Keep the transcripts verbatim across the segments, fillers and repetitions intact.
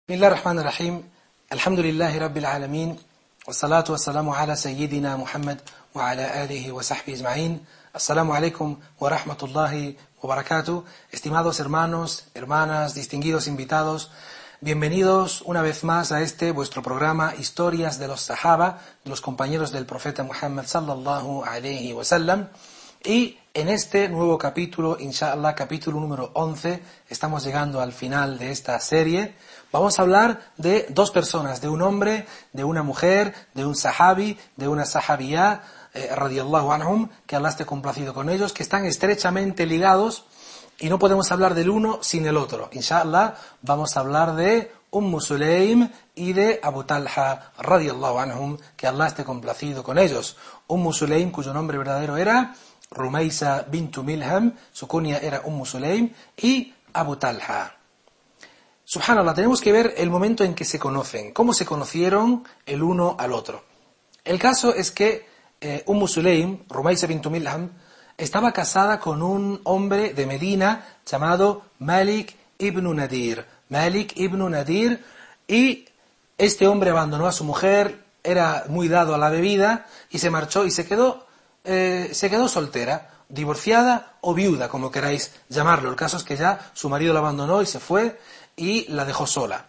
بسم الله الرحمن الرحيم الحمد لله رب العالمين والصلاة والسلام على سيدنا محمد وعلى آله وصحبه أجمعين. Assalamu alaikum wa rahmatullahi wa barakatuh. Estimados hermanos, hermanas, distinguidos invitados, bienvenidos una vez más a este vuestro programa Historias de los Sahaba, de los compañeros del profeta Muhammad sallallahu alaihi wasallam. Y en este nuevo capítulo, inshallah, capítulo número once, estamos llegando al final de esta serie. Vamos a hablar de dos personas, de un hombre, de una mujer, de un sahabi, de una sahabiyá, eh, radiyallahu anhum, que Allah esté complacido con ellos, que están estrechamente ligados y no podemos hablar del uno sin el otro. Inshallah, vamos a hablar de Umm Sulaym y de Abu Talha, radiyallahu anhum, que Allah esté complacido con ellos. Umm Sulaym, cuyo nombre verdadero era Rumaysa bintu Milham, su kunya era Umm Sulaym, y Abu Talha. Subhanallah, tenemos que ver el momento en que se conocen, cómo se conocieron el uno al otro. El caso es que eh, Umm Sulaym, Rumaysa bintu Milham, estaba casada con un hombre de Medina llamado Malik ibn Nadir. Malik ibn Nadir, y este hombre abandonó a su mujer, era muy dado a la bebida, y se marchó y se quedó, eh, se quedó soltera, divorciada o viuda, como queráis llamarlo. El caso es que ya su marido la abandonó y se fue, y la dejó sola.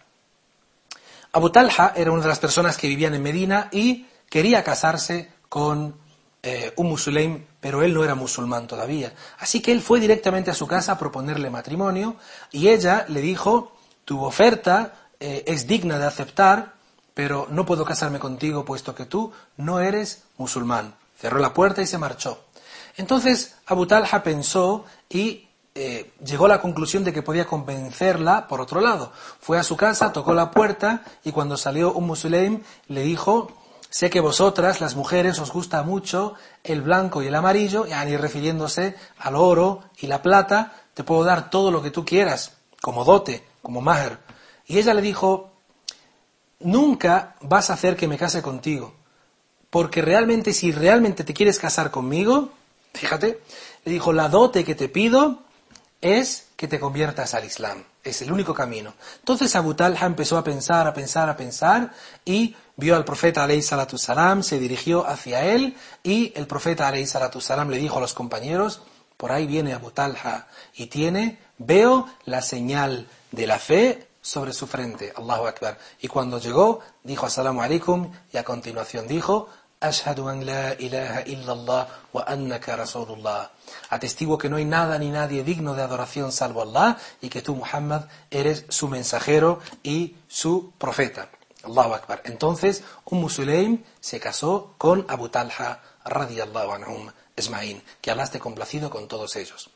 Abu Talha era una de las personas que vivían en Medina y quería casarse con eh, Umm Sulaym, pero él no era musulmán todavía. Así que él fue directamente a su casa a proponerle matrimonio, y ella le dijo: tu oferta eh, es digna de aceptar, pero no puedo casarme contigo puesto que tú no eres musulmán. Cerró la puerta y se marchó. Entonces Abu Talha pensó y Eh, llegó a la conclusión de que podía convencerla por otro lado. Fue a su casa, tocó la puerta, y cuando salió Umm Sulaym le dijo: sé que vosotras, las mujeres, os gusta mucho el blanco y el amarillo, y refiriéndose al oro y la plata, te puedo dar todo lo que tú quieras, como dote, como mahr. Y ella le dijo: nunca vas a hacer que me case contigo, porque realmente, si realmente te quieres casar conmigo, fíjate, le dijo, la dote que te pido es que te conviertas al Islam. Es el único camino. Entonces Abu Talha empezó a pensar, a pensar, a pensar, y vio al profeta alayhi salatu salam, se dirigió hacia él, y el profeta alayhi salatu salam le dijo a los compañeros: por ahí viene Abu Talha, y tiene, veo la señal de la fe sobre su frente. Allahu Akbar. Y cuando llegó, dijo assalamu alaikum, y a continuación dijo: Ashhadu an la ilaha illallah wa annaka rasulullah. Atestigo que no hay nada ni nadie digno de adoración salvo Allah, y que tú, Muhammad, eres su mensajero y su profeta. Allahu Akbar. Entonces Umm Sulaym se casó con Abu Talha radiyallahu anhum ajma'in. Que Allah esté complacido con todos ellos.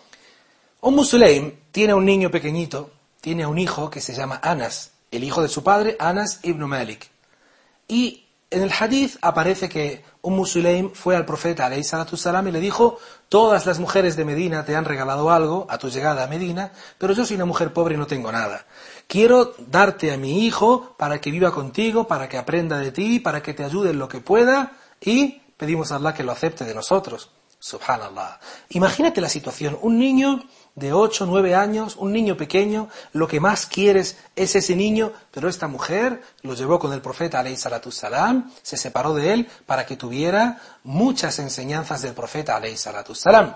Umm Sulaym tiene un niño pequeñito, tiene un hijo que se llama Anas, el hijo de su padre, Anas ibn Malik. Y en el hadith aparece que Umm Sulaym fue al profeta alayhi salatu salam y le dijo: todas las mujeres de Medina te han regalado algo a tu llegada a Medina, pero yo soy una mujer pobre y no tengo nada. Quiero darte a mi hijo para que viva contigo, para que aprenda de ti, para que te ayude en lo que pueda, y pedimos a Allah que lo acepte de nosotros. Subhanallah. Imagínate la situación, un niño de ocho, nueve años, un niño pequeño, lo que más quieres es ese niño, pero esta mujer lo llevó con el profeta alayhi salatu salam, se separó de él para que tuviera muchas enseñanzas del profeta alayhi salatu salam.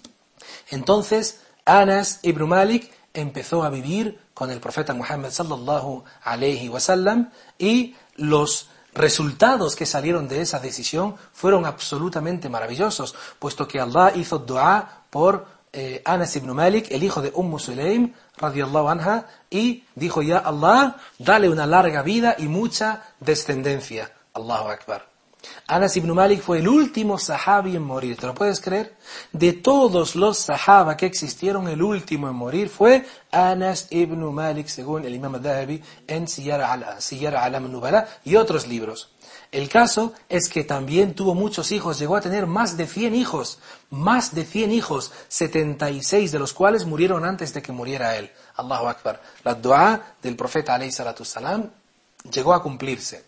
Entonces Anas ibn Malik empezó a vivir con el profeta Muhammad sallallahu alayhi wasallam, y los resultados que salieron de esa decisión fueron absolutamente maravillosos, puesto que Allah hizo dua por eh, Anas ibn Malik, el hijo de Umm Sulaym radiyallahu anha, y dijo: ya Allah, dale una larga vida y mucha descendencia. Allahu Akbar. Anas ibn Malik fue el último sahabi en morir. ¿Te lo puedes creer? De todos los sahaba que existieron, el último en morir fue Anas ibn Malik, según el Imam al-Dhahabi en Siyar A'lam an-Nubala y otros libros. El caso es que también tuvo muchos hijos, llegó a tener más de cien hijos, más de cien hijos, setenta y seis de los cuales murieron antes de que muriera él. Allahu Akbar. La dua del profeta alayhi salatu salam llegó a cumplirse.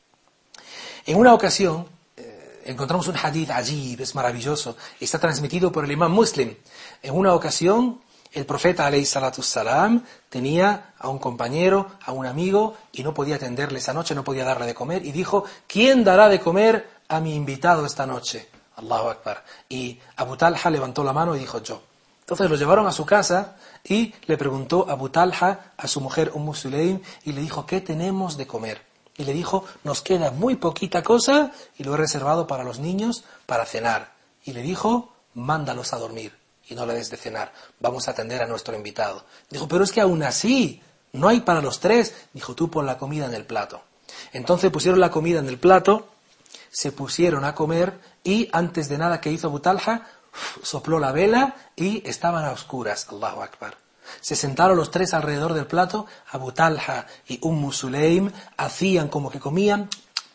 En una ocasión, eh, encontramos un hadith ajib, es maravilloso, está transmitido por el imam Muslim. En una ocasión, El profeta alayhi salatu salam tenía a un compañero, a un amigo, y no podía atenderle esa noche, no podía darle de comer, y dijo, ¿quién dará de comer a mi invitado esta noche? Allahu Akbar. Y Abu Talha levantó la mano y dijo, yo. Entonces lo llevaron a su casa y le preguntó Abu Talha a su mujer Umm Sulaym y le dijo, ¿qué tenemos de comer? Y le dijo, nos queda muy poquita cosa y lo he reservado para los niños para cenar. Y le dijo, mándalos a dormir y no le des de cenar, vamos a atender a nuestro invitado. Dijo, pero es que aún así, no hay para los tres. Dijo, tú pon la comida en el plato. Entonces pusieron la comida en el plato, se pusieron a comer y antes de nada que hizo Abu Talha, sopló la vela y estaban a oscuras. Allahu Akbar. Se sentaron los tres alrededor del plato, Abu Talha y Umm Sulaym hacían como que comían,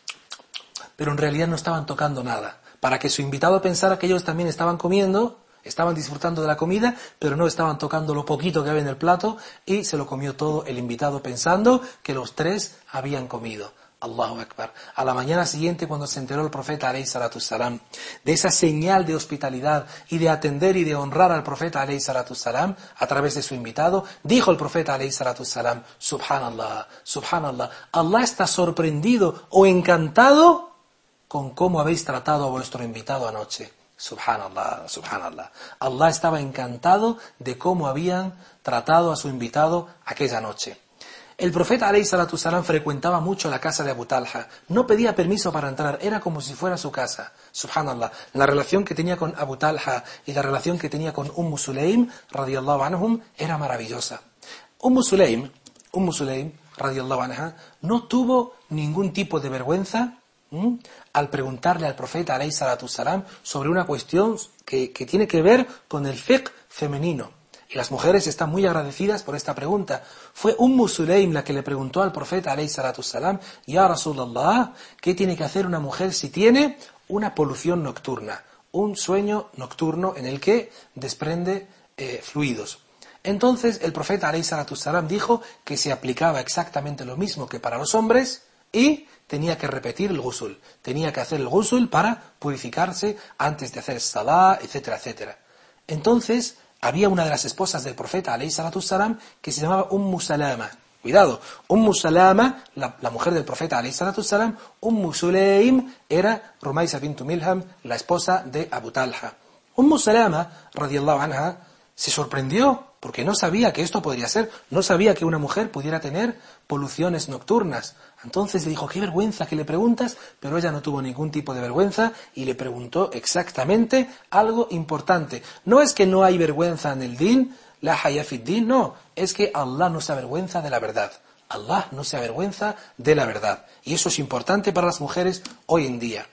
pero en realidad no estaban tocando nada. Para que su invitado pensara que ellos también estaban comiendo, estaban disfrutando de la comida, pero no estaban tocando lo poquito que había en el plato y se lo comió todo el invitado pensando que los tres habían comido. Allahu Akbar. A la mañana siguiente, cuando se enteró el profeta alayhi salatu salam de esa señal de hospitalidad y de atender y de honrar al profeta alayhi salatu salam a través de su invitado, dijo el profeta alayhi salatu salam, Subhanallah, Subhanallah, Allah está sorprendido o encantado con cómo habéis tratado a vuestro invitado anoche. Subhanallah, Subhanallah. Allah estaba encantado de cómo habían tratado a su invitado aquella noche. El profeta alayhi salatu salam frecuentaba mucho la casa de Abu Talha. No pedía permiso para entrar, era como si fuera su casa. Subhanallah. La relación que tenía con Abu Talha y la relación que tenía con Umm Sulaym, radiyallahu anhum, era maravillosa. Umm Sulaym, Umm Sulaym, radiyallahu anha, no tuvo ningún tipo de vergüenza ¿m? al preguntarle al profeta alayhi salatu salam sobre una cuestión que, que tiene que ver con el fiqh femenino. Y las mujeres están muy agradecidas por esta pregunta. Fue Umm Sulaym la que le preguntó al profeta alayhi salatu salam, Ya Rasulallah, ¿qué tiene que hacer una mujer si tiene una polución nocturna? Un sueño nocturno en el que desprende eh, fluidos. Entonces el profeta alayhi salatu salam dijo que se aplicaba exactamente lo mismo que para los hombres y tenía que repetir el ghusl. Tenía que hacer el ghusl para purificarse antes de hacer salah, etcétera, etcétera. Entonces había una de las esposas del profeta alayhi salatu salam que se llamaba Umm Salama. Cuidado, Umm Salama, la, la mujer del profeta alayhi salatu salam, Umm Sulaym era Rumaysa bint Milham, la esposa de Abu Talha. Umm Salama, radiyallahu anha, se sorprendió porque no sabía que esto podría ser, no sabía que una mujer pudiera tener poluciones nocturnas. Entonces le dijo, qué vergüenza que le preguntas, pero ella no tuvo ningún tipo de vergüenza y le preguntó exactamente algo importante. No es que no hay vergüenza en el din, la haya fi din, no, es que Allah no se avergüenza de la verdad. Allah no se avergüenza de la verdad. Y eso es importante para las mujeres hoy en día.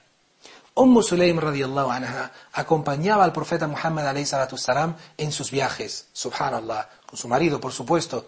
Umm Sulaym radiyallahu anha acompañaba al profeta Muhammad alayhi salatu salam en sus viajes, subhanallah, con su marido por supuesto,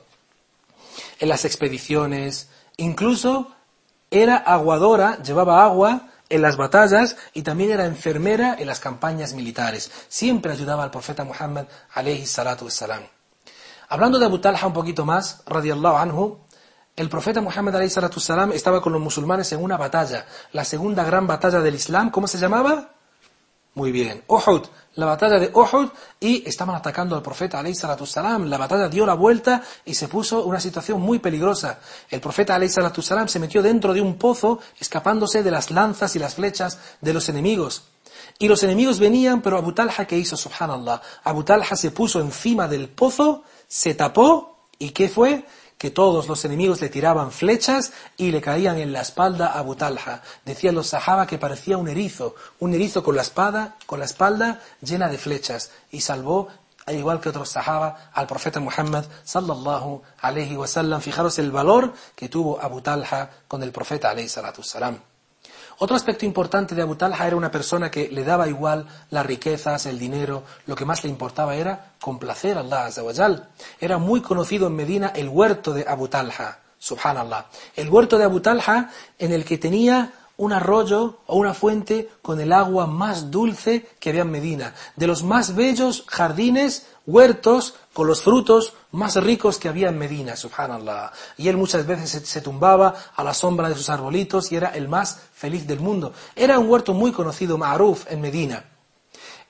en las expediciones, incluso era aguadora, llevaba agua en las batallas y también era enfermera en las campañas militares. Siempre ayudaba al profeta Muhammad alayhi salatu salam. Hablando de Abu Talha un poquito más, radiyallahu anhu, el profeta Muhammad alayhi salatu salam estaba con los musulmanes en una batalla, la segunda gran batalla del Islam. ¿Cómo se llamaba? Muy bien, Uhud, la batalla de Uhud, y estaban atacando al profeta alayhi salatu salam. La batalla dio la vuelta y se puso una situación muy peligrosa. El profeta alayhi salatu salam se metió dentro de un pozo, escapándose de las lanzas y las flechas de los enemigos. Y los enemigos venían, pero Abu Talha, ¿qué hizo? Subhanallah. Abu Talha se puso encima del pozo, se tapó, ¿y qué fue? Que todos los enemigos le tiraban flechas y le caían en la espalda a Abu Talha. Decían los sahaba que parecía un erizo, un erizo con la espada, con la espalda llena de flechas, y salvó, al igual que otros sahaba, al profeta Muhammad sallallahu alayhi wa sallam. Fijaros el valor que tuvo Abu Talha con el profeta alayhi salatu salam. Otro aspecto importante de Abu Talha era una persona que le daba igual las riquezas, el dinero, lo que más le importaba era complacer a Allah Azza wa Jal. Era muy conocido en Medina el huerto de Abu Talha, subhanallah. El huerto de Abu Talha en el que tenía un arroyo o una fuente con el agua más dulce que había en Medina. De los más bellos jardines, huertos, con los frutos más ricos que había en Medina, subhanallah. Y él muchas veces se, se tumbaba a la sombra de sus arbolitos y era el más feliz del mundo. Era un huerto muy conocido, ma'ruf, en Medina.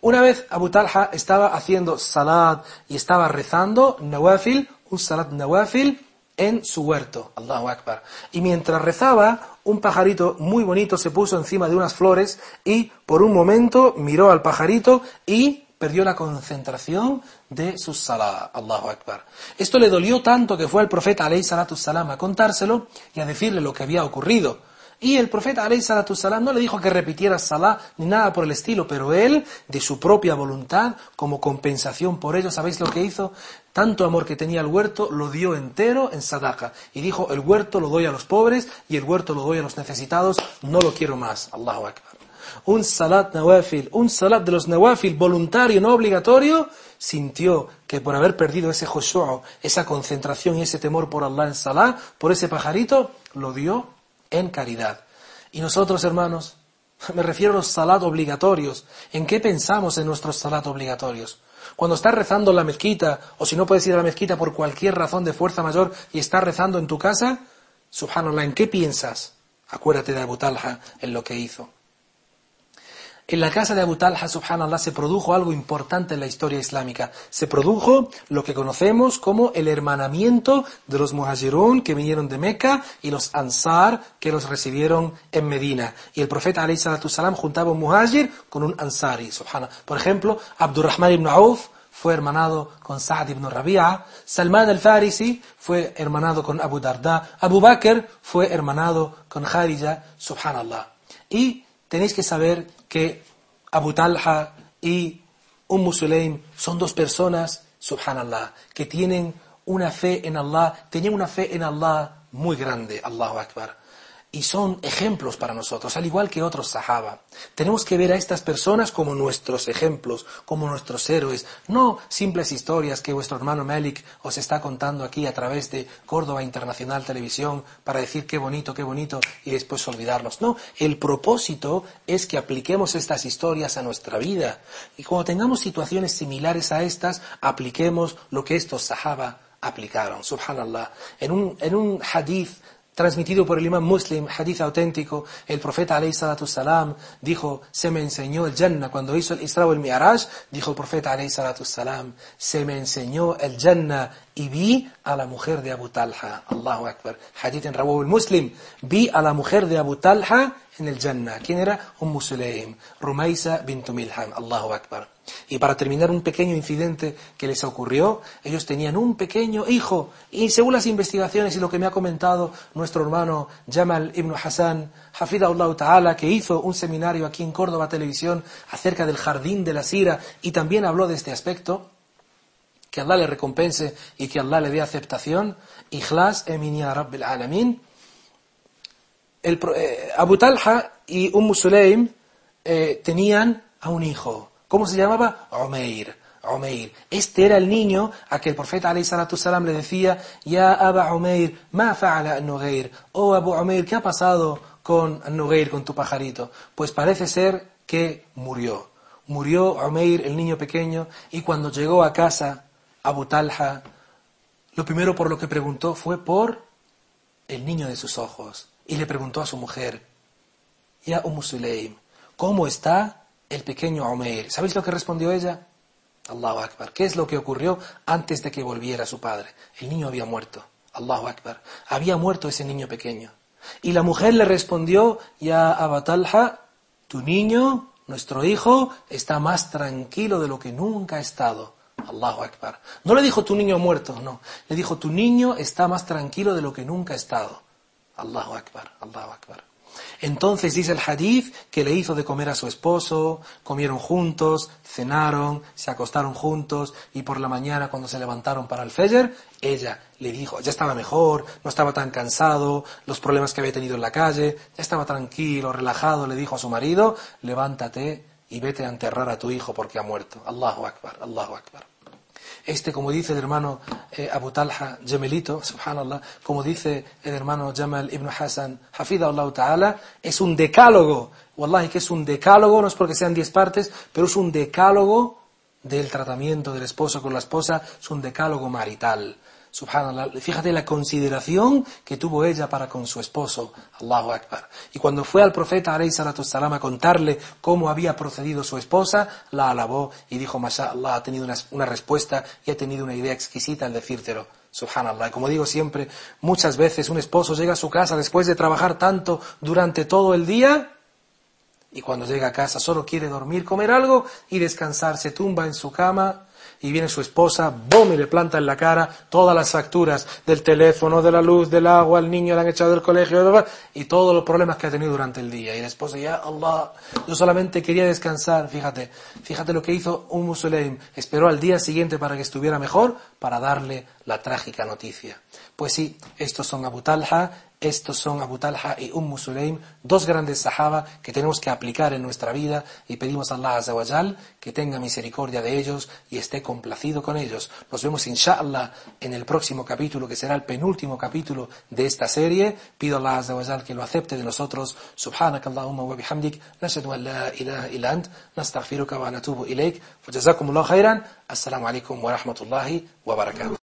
Una vez Abu Talha estaba haciendo salat y estaba rezando nawafil, un salat nawafil en su huerto, Allahu Akbar. Y mientras rezaba, un pajarito muy bonito se puso encima de unas flores y por un momento miró al pajarito y perdió la concentración de su salah, Allahu Akbar. Esto le dolió tanto que fue al profeta alayhi salatu salam a contárselo y a decirle lo que había ocurrido. Y el profeta alayhi salatu salam no le dijo que repitiera salah ni nada por el estilo, pero él, de su propia voluntad, como compensación por ello, ¿sabéis lo que hizo? Tanto amor que tenía el huerto, lo dio entero en sadaqa. Y dijo, el huerto lo doy a los pobres y el huerto lo doy a los necesitados, no lo quiero más. Allahu Akbar. Un salat nawafil, un salat de los nawafil voluntario, no obligatorio, sintió que por haber perdido ese khushu', esa concentración y ese temor por Allah en salat, por ese pajarito, lo dio en caridad. Y nosotros, hermanos, me refiero a los salat obligatorios. ¿En qué pensamos en nuestros salat obligatorios? Cuando estás rezando en la mezquita, o si no puedes ir a la mezquita por cualquier razón de fuerza mayor y estás rezando en tu casa, subhanallah, ¿en qué piensas? Acuérdate de Abu Talha en lo que hizo. En la casa de Abu Talha, subhanallah, se produjo algo importante en la historia islámica. Se produjo lo que conocemos como el hermanamiento de los muhajirun que vinieron de Meca y los ansar que los recibieron en Medina. Y el profeta alayhi salatu salam juntaba un muhajir con un ansari, subhanallah. Por ejemplo, Abdurrahman ibn Auf fue hermanado con Sa'd ibn Rabi'a, Salman al-Farisi fue hermanado con Abu Darda, Abu Bakr fue hermanado con Kharija, subhanallah. Y tenéis que saber que Abu Talha y Umm Sulaym son dos personas, subhanallah, que tienen una fe en Allah, tenían una fe en Allah muy grande, Allahu Akbar. Y son ejemplos para nosotros, al igual que otros sahaba. Tenemos que ver a estas personas como nuestros ejemplos, como nuestros héroes. No simples historias que vuestro hermano Malik os está contando aquí a través de Córdoba Internacional Televisión para decir qué bonito, qué bonito y después olvidarnos. No, el propósito es que apliquemos estas historias a nuestra vida. Y cuando tengamos situaciones similares a estas, apliquemos lo que estos sahaba aplicaron. Subhanallah. En un, en un hadith transmitido por el imam Muslim, hadith auténtico, el profeta alayhi salatu salam dijo, se me enseñó el Jannah. Cuando hizo el Isra wal Mi'raj, dijo el profeta alayhi salatu salam, se me enseñó el Jannah y vi a la mujer de Abu Talha. Allahu Akbar. Hadith en Rawahu al-Muslim. Vi a la mujer de Abu Talha en el Jannah. ¿Quién era? Umm Sulaym, Rumaysa bint Milham. Allahu Akbar. Y para terminar, un pequeño incidente que les ocurrió. Ellos tenían un pequeño hijo y según las investigaciones y lo que me ha comentado nuestro hermano Jamal ibn Hassan, Hafidahullah Ta'ala, que hizo un seminario aquí en Córdoba Televisión acerca del jardín de la sira y también habló de este aspecto, que Allah le recompense y que Allah le dé aceptación. Ikhlas emin ya Rabbil Alamin. El, eh, Abu Talha y Umm Sulaym eh, tenían a un hijo. ¿Cómo se llamaba? Umayr. Umayr. Este era el niño a que el profeta alayhi salatu salam le decía, Ya Aba Umayr, ma fa'ala an-Nughayr. Oh Abu Umayr, ¿qué ha pasado con an-Nughayr, con tu pajarito? Pues parece ser que murió. Murió Umayr, el niño pequeño, y cuando llegó a casa Abu Talha, lo primero por lo que preguntó fue por el niño de sus ojos. Y le preguntó a su mujer, Ya Umm Sulaym, ¿cómo está el pequeño Umayr? ¿Sabéis lo que respondió ella? Allahu Akbar. ¿Qué es lo que ocurrió antes de que volviera su padre? El niño había muerto. Allahu Akbar. Había muerto ese niño pequeño. Y la mujer le respondió, Ya Abu Talha, tu niño, nuestro hijo, está más tranquilo de lo que nunca ha estado. Allahu Akbar. No le dijo tu niño muerto, no. Le dijo tu niño está más tranquilo de lo que nunca ha estado. Allahu Akbar, Allahu Akbar. Entonces dice el hadith que le hizo de comer a su esposo, comieron juntos, cenaron, se acostaron juntos y por la mañana cuando se levantaron para el Fajr, ella le dijo, ya estaba mejor, no estaba tan cansado, los problemas que había tenido en la calle, ya estaba tranquilo, relajado, le dijo a su marido, levántate y vete a enterrar a tu hijo porque ha muerto. Allahu Akbar, Allahu Akbar. Este, como dice el hermano eh, Abu Talha, Gemelito, subhanallah, como dice el hermano Jamal ibn Hassan, Hafidahullah Ta'ala, es un decálogo. Wallahi que es un decálogo, no es porque sean diez partes, pero es un decálogo del tratamiento del esposo con la esposa, es un decálogo marital. Subhanallah, fíjate la consideración que tuvo ella para con su esposo, Allahu Akbar. Y cuando fue al profeta alayhi salatu wassalam a contarle cómo había procedido su esposa, la alabó y dijo, mashallah, ha tenido una, una respuesta y ha tenido una idea exquisita al decírtelo. Subhanallah. Y como digo siempre, muchas veces un esposo llega a su casa después de trabajar tanto durante todo el día y cuando llega a casa solo quiere dormir, comer algo y descansar, se tumba en su cama y viene su esposa, ¡bum!, y le planta en la cara todas las facturas del teléfono, de la luz, del agua, al niño le han echado del colegio y todos los problemas que ha tenido durante el día. Y la esposa, ya Allah, yo solamente quería descansar. Fíjate, fíjate lo que hizo Umm Sulaym. Esperó al día siguiente para que estuviera mejor, para darle la trágica noticia. Pues sí, estos son Abu Talha, estos son Abu Talha y Umm Sulaym, dos grandes sahaba que tenemos que aplicar en nuestra vida y pedimos a Allah Azza wa Jal que tenga misericordia de ellos y esté complacido con ellos. Nos vemos inshallah en el próximo capítulo, que será el penúltimo capítulo de esta serie. Pido a Allah Azza wa Jal que lo acepte de nosotros. Subhanakallahumma wa bihamdik, nashhadu an la ilaha illa ant, nastaghfiruka wa natubu ilayk. Wa jazakumullahu khairan. Assalamu alaikum wa rahmatullahi wa barakatuh.